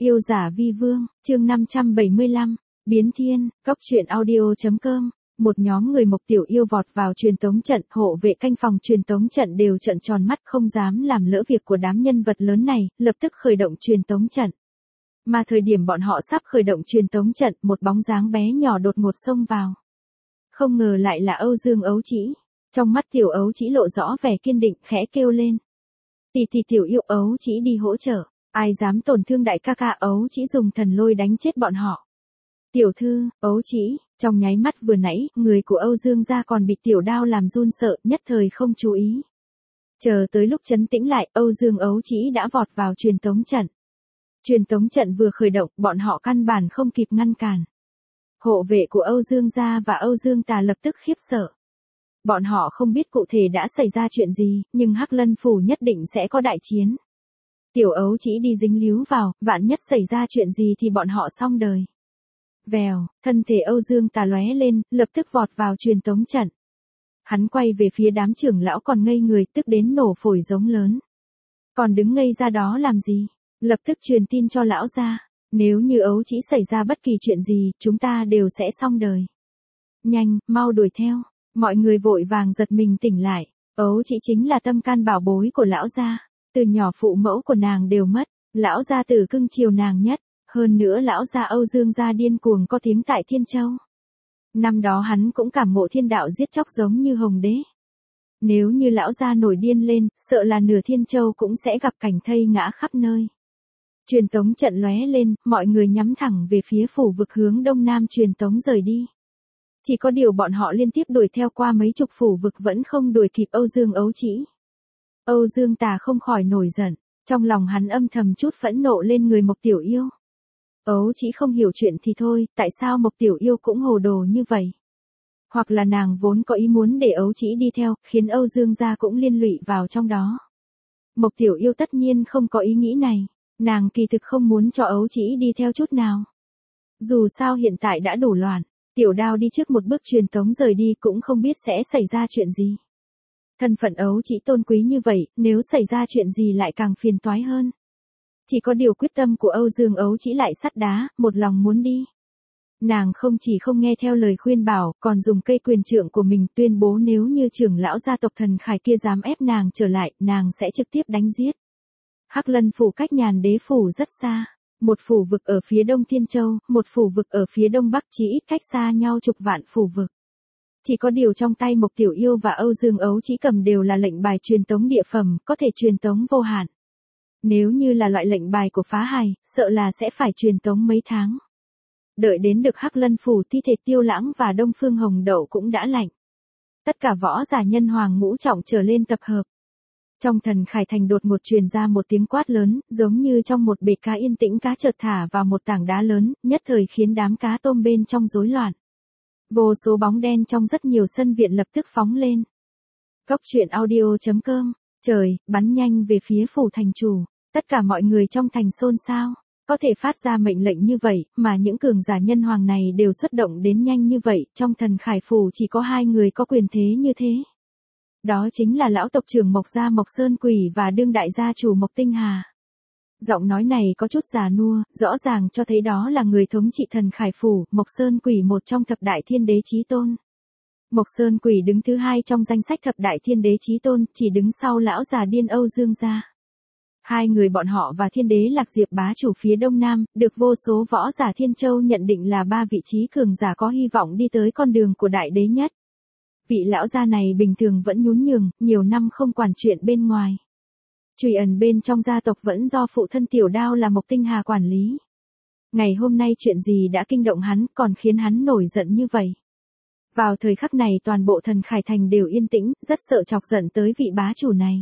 Yêu giả vi vương, chương 575, biến thiên, cóc truyện audio.com. Một nhóm người Mộc Tiểu Yêu vọt vào truyền tống trận, hộ vệ canh phòng truyền tống trận đều trợn tròn mắt không dám làm lỡ việc của đám nhân vật lớn này, lập tức khởi động truyền tống trận. Mà thời điểm bọn họ sắp khởi động truyền tống trận, một bóng dáng bé nhỏ đột ngột xông vào. Không ngờ lại là Âu Dương Ấu Chỉ. Trong mắt Tiểu Ấu Chỉ lộ rõ vẻ kiên định, khẽ kêu lên. Tỷ Tiểu Yêu, Ấu Chỉ đi hỗ trợ. Ai dám tổn thương đại ca ca, Ấu Chỉ dùng thần lôi đánh chết bọn họ. Tiểu thư, Ấu Chỉ, trong nháy mắt vừa nãy, người của Âu Dương gia còn bị tiểu đao làm run sợ, nhất thời không chú ý. Chờ tới lúc trấn tĩnh lại, Âu Dương Ấu Chỉ đã vọt vào truyền tống trận. Truyền tống trận vừa khởi động, bọn họ căn bản không kịp ngăn cản. Hộ vệ của Âu Dương gia và Âu Dương Tà lập tức khiếp sợ. Bọn họ không biết cụ thể đã xảy ra chuyện gì, nhưng Hắc Lân Phủ nhất định sẽ có đại chiến. Tiểu Ấu Chỉ đi dính líu vào, vạn nhất xảy ra chuyện gì thì bọn họ xong đời. Vèo, thân thể Âu Dương Tà lóe lên, lập tức vọt vào truyền tống trận. Hắn quay về phía đám trưởng lão còn ngây người, tức đến nổ phổi giống lớn. Còn đứng ngây ra đó làm gì? Lập tức truyền tin cho lão gia, nếu như Ấu Chỉ xảy ra bất kỳ chuyện gì, chúng ta đều sẽ xong đời. Nhanh, mau đuổi theo. Mọi người vội vàng giật mình tỉnh lại. Ấu Chỉ chính là tâm can bảo bối của lão gia. Từ nhỏ phụ mẫu của nàng đều mất, lão gia tử cưng chiều nàng nhất, hơn nữa lão gia Âu Dương gia điên cuồng có tiếng tại Thiên Châu. Năm đó hắn cũng cảm ngộ thiên đạo giết chóc giống như Hồng Đế. Nếu như lão gia nổi điên lên, sợ là nửa Thiên Châu cũng sẽ gặp cảnh thây ngã khắp nơi. Truyền tống trận lóe lên, mọi người nhắm thẳng về phía phủ vực hướng đông nam truyền tống rời đi. Chỉ có điều bọn họ liên tiếp đuổi theo qua mấy chục phủ vực vẫn không đuổi kịp Âu Dương Ấu Chỉ. Âu Dương Tà không khỏi nổi giận, trong lòng hắn âm thầm chút phẫn nộ lên người Mộc Tiểu Yêu. Ấu Chỉ không hiểu chuyện thì thôi, tại sao Mộc Tiểu Yêu cũng hồ đồ như vậy? Hoặc là nàng vốn có ý muốn để Ấu Chỉ đi theo, khiến Âu Dương gia cũng liên lụy vào trong đó. Mộc Tiểu Yêu tất nhiên không có ý nghĩ này, nàng kỳ thực không muốn cho Ấu Chỉ đi theo chút nào. Dù sao hiện tại đã đủ loạn, tiểu đao đi trước một bước truyền tống rời đi cũng không biết sẽ xảy ra chuyện gì. Thân phận Ấu Chỉ tôn quý như vậy, nếu xảy ra chuyện gì lại càng phiền toái hơn. Chỉ có điều quyết tâm của Âu Dương Ấu Chỉ lại sắt đá, một lòng muốn đi. Nàng không chỉ không nghe theo lời khuyên bảo, còn dùng cây quyền trượng của mình tuyên bố nếu như trưởng lão gia tộc Thần Khải kia dám ép nàng trở lại, nàng sẽ trực tiếp đánh giết. Hắc Lân Phủ cách Nhàn Đế Phủ rất xa. Một phủ vực ở phía đông Thiên Châu, một phủ vực ở phía đông bắc, chỉ ít cách xa nhau chục vạn phủ vực. Chỉ có điều trong tay Mộc Tiểu Yêu và Âu Dương Ấu Chỉ cầm đều là lệnh bài truyền tống địa phẩm, có thể truyền tống vô hạn. Nếu như là loại lệnh bài của phá hài, sợ là sẽ phải truyền tống mấy tháng. Đợi đến được Hắc Lân Phủ, thi thể Tiêu Lãng và Đông Phương Hồng Đậu cũng đã lạnh. Tất cả võ giả nhân hoàng ngũ trọng trở lên tập hợp. Trong Thần Khải Thành đột ngột truyền ra một tiếng quát lớn, giống như trong một bể cá yên tĩnh cá chợt thả vào một tảng đá lớn, nhất thời khiến đám cá tôm bên trong rối loạn. Vô số bóng đen trong rất nhiều sân viện lập tức phóng lên. Cóc truyện audio.com. Trời, bắn nhanh về phía phủ thành chủ. Tất cả mọi người trong thành xôn xao. Có thể phát ra mệnh lệnh như vậy, mà những cường giả nhân hoàng này đều xuất động đến nhanh như vậy. Trong Thần Khải Phủ chỉ có hai người có quyền thế như thế. Đó chính là lão tộc trưởng Mộc gia Mộc Sơn Quỷ và đương đại gia chủ Mộc Tinh Hà. Giọng nói này có chút già nua, rõ ràng cho thấy đó là người thống trị Thần Khải Phủ, Mộc Sơn Quỷ, một trong thập đại thiên đế chí tôn. Mộc Sơn Quỷ đứng thứ hai trong danh sách thập đại thiên đế chí tôn, chỉ đứng sau lão già điên Âu Dương gia. Hai người bọn họ và thiên đế Lạc Diệp bá chủ phía đông nam, được vô số võ giả Thiên Châu nhận định là ba vị trí cường giả có hy vọng đi tới con đường của đại đế nhất. Vị lão gia này bình thường vẫn nhún nhường, nhiều năm không quản chuyện bên ngoài. Trùy ẩn bên trong gia tộc vẫn do phụ thân tiểu đao là Mộc Tinh Hà quản lý. Ngày hôm nay chuyện gì đã kinh động hắn, còn khiến hắn nổi giận như vậy? Vào thời khắc này toàn bộ Thần Khải Thành đều yên tĩnh, rất sợ chọc giận tới vị bá chủ này.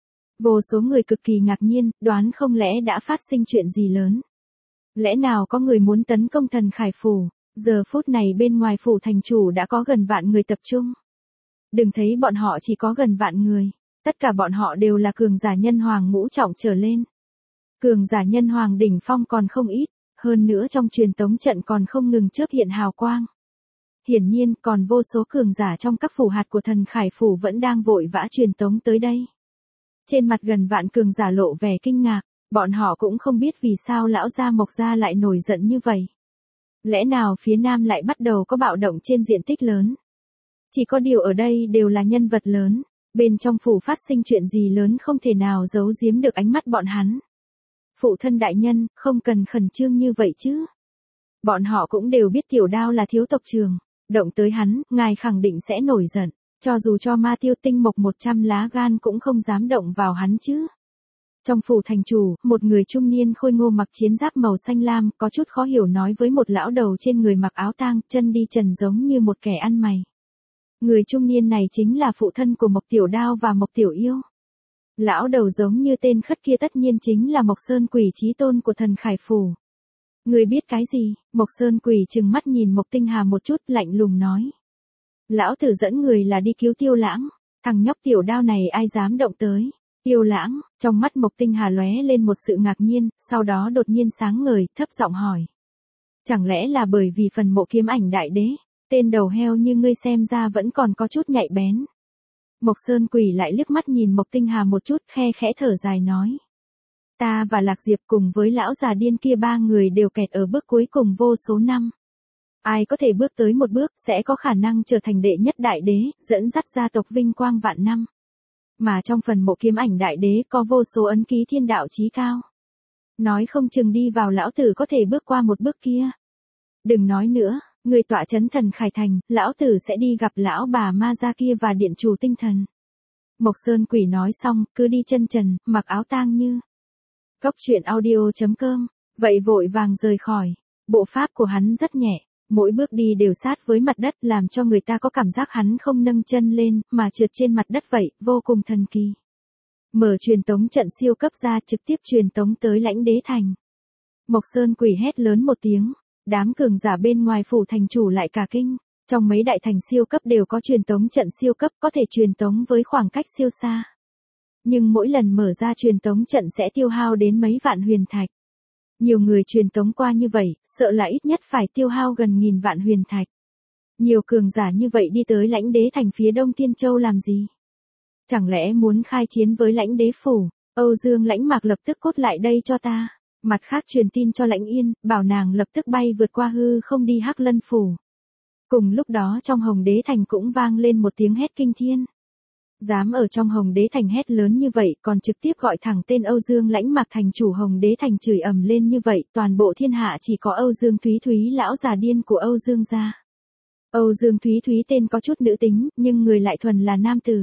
Vô số người cực kỳ ngạc nhiên, đoán không lẽ đã phát sinh chuyện gì lớn. Lẽ nào có người muốn tấn công Thần Khải Phủ? Giờ phút này bên ngoài phủ thành chủ đã có gần vạn người tập trung. Đừng thấy bọn họ chỉ có gần vạn người, tất cả bọn họ đều là cường giả nhân hoàng ngũ trọng trở lên. Cường giả nhân hoàng đỉnh phong còn không ít, hơn nữa trong truyền tống trận còn không ngừng chớp hiện hào quang. Hiển nhiên còn vô số cường giả trong các phủ hạt của Thần Khải Phủ vẫn đang vội vã truyền tống tới đây. Trên mặt gần vạn cường giả lộ vẻ kinh ngạc, Bọn họ cũng không biết vì sao lão gia Mộc gia lại nổi giận như vậy. Lẽ nào phía Nam lại bắt đầu có bạo động trên diện tích lớn? Chỉ có điều ở đây đều là nhân vật lớn, bên trong phủ phát sinh chuyện gì lớn không thể nào giấu giếm được ánh mắt bọn hắn. Phụ thân đại nhân, không cần khẩn trương như vậy chứ. Bọn họ cũng đều biết Tiểu Đao là thiếu tộc trưởng, động tới hắn, ngài khẳng định sẽ nổi giận, cho dù cho Ma Tiêu Tinh Mộc 100 lá gan cũng không dám động vào hắn chứ. Trong phủ thành chủ, một người trung niên khôi ngô mặc chiến giáp màu xanh lam, có chút khó hiểu nói với một lão đầu trên người mặc áo tang, chân đi trần giống như một kẻ ăn mày. Người trung niên này chính là phụ thân của Mộc Tiểu Đao và Mộc Tiểu Yêu. Lão đầu giống như tên khất kia tất nhiên chính là Mộc Sơn Quỷ chí tôn của thần Khải Phủ. Người biết cái gì? Mộc Sơn Quỷ trừng mắt nhìn Mộc Tinh Hà một chút, lạnh lùng nói. Lão tử dẫn người là đi cứu Tiêu Lãng, thằng nhóc Tiểu Đao này ai dám động tới. Tiêu Lãng, trong mắt Mộc Tinh Hà lóe lên một sự ngạc nhiên, sau đó đột nhiên sáng ngời, thấp giọng hỏi. Chẳng lẽ là bởi vì phần mộ kiếm ảnh đại đế, tên đầu heo như ngươi xem ra vẫn còn có chút nhạy bén. Mộc Sơn Quỷ lại liếc mắt nhìn Mộc Tinh Hà một chút, khe khẽ thở dài nói. Ta và Lạc Diệp cùng với lão già điên kia ba người đều kẹt ở bước cuối cùng vô số năm. Ai có thể bước tới một bước sẽ có khả năng trở thành đệ nhất đại đế, dẫn dắt gia tộc vinh quang vạn năm. Mà trong phần mộ kiếm ảnh đại đế có vô số ấn ký thiên đạo chí cao. Nói không chừng đi vào lão tử có thể bước qua một bước kia. Đừng nói nữa, người tọa chấn thần Khải Thành, lão tử sẽ đi gặp lão bà ma gia kia và điện chủ tinh thần. Mộc Sơn Quỷ nói xong, cứ đi chân trần, mặc áo tang như. Cốc truyện audio.com, vậy vội vàng rời khỏi. Bộ pháp của hắn rất nhẹ, mỗi bước đi đều sát với mặt đất làm cho người ta có cảm giác hắn không nâng chân lên, mà trượt trên mặt đất vậy, vô cùng thần kỳ. Mở truyền tống trận siêu cấp ra trực tiếp truyền tống tới Lãnh Đế Thành. Mộc Sơn Quỷ hét lớn một tiếng, đám cường giả bên ngoài phủ thành chủ lại cả kinh. Trong mấy đại thành siêu cấp đều có truyền tống trận siêu cấp có thể truyền tống với khoảng cách siêu xa. Nhưng mỗi lần mở ra truyền tống trận sẽ tiêu hao đến mấy vạn huyền thạch. Nhiều người truyền tống qua như vậy, sợ là ít nhất phải tiêu hao gần 1000 vạn huyền thạch. Nhiều cường giả như vậy đi tới Lãnh Đế Thành phía Đông Thiên Châu làm gì? Chẳng lẽ muốn khai chiến với Lãnh Đế Phủ? Âu Dương Lãnh Mạc lập tức cốt lại đây cho ta. Mặt khác truyền tin cho Lãnh Yên, bảo nàng lập tức bay vượt qua hư không đi Hắc Lân Phủ. Cùng lúc đó trong Hồng Đế Thành cũng vang lên một tiếng hét kinh thiên. Dám ở trong Hồng Đế Thành hét lớn như vậy còn trực tiếp gọi thẳng tên Âu Dương Lãnh Mạc thành chủ Hồng Đế Thành chửi ầm lên như vậy, toàn bộ thiên hạ chỉ có Âu Dương Thúy Thúy lão già điên của Âu Dương gia. Âu Dương Thúy Thúy tên có chút nữ tính, nhưng người lại thuần là nam tử.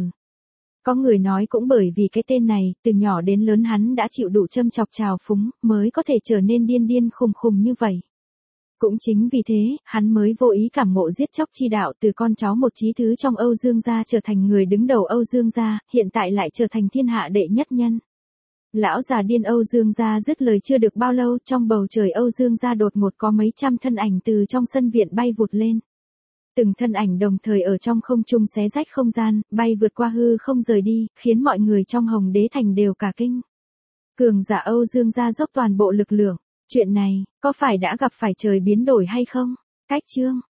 Có người nói cũng bởi vì cái tên này, từ nhỏ đến lớn hắn đã chịu đủ châm chọc trào phúng, mới có thể trở nên điên điên khùng khùng như vậy. Cũng chính vì thế, hắn mới vô ý cảm ngộ giết chóc chi đạo từ con cháu một chí thứ trong Âu Dương gia trở thành người đứng đầu Âu Dương gia, hiện tại lại trở thành thiên hạ đệ nhất nhân. Lão già điên Âu Dương gia dứt lời chưa được bao lâu, trong bầu trời Âu Dương gia đột ngột có mấy trăm thân ảnh từ trong sân viện bay vụt lên. Từng thân ảnh đồng thời ở trong không trung xé rách không gian, bay vượt qua hư không rời đi, khiến mọi người trong Hồng Đế Thành đều cả kinh. Cường giả Âu Dương gia dốc toàn bộ lực lượng. Chuyện này, có phải đã gặp phải trời biến đổi hay không? Cách chương.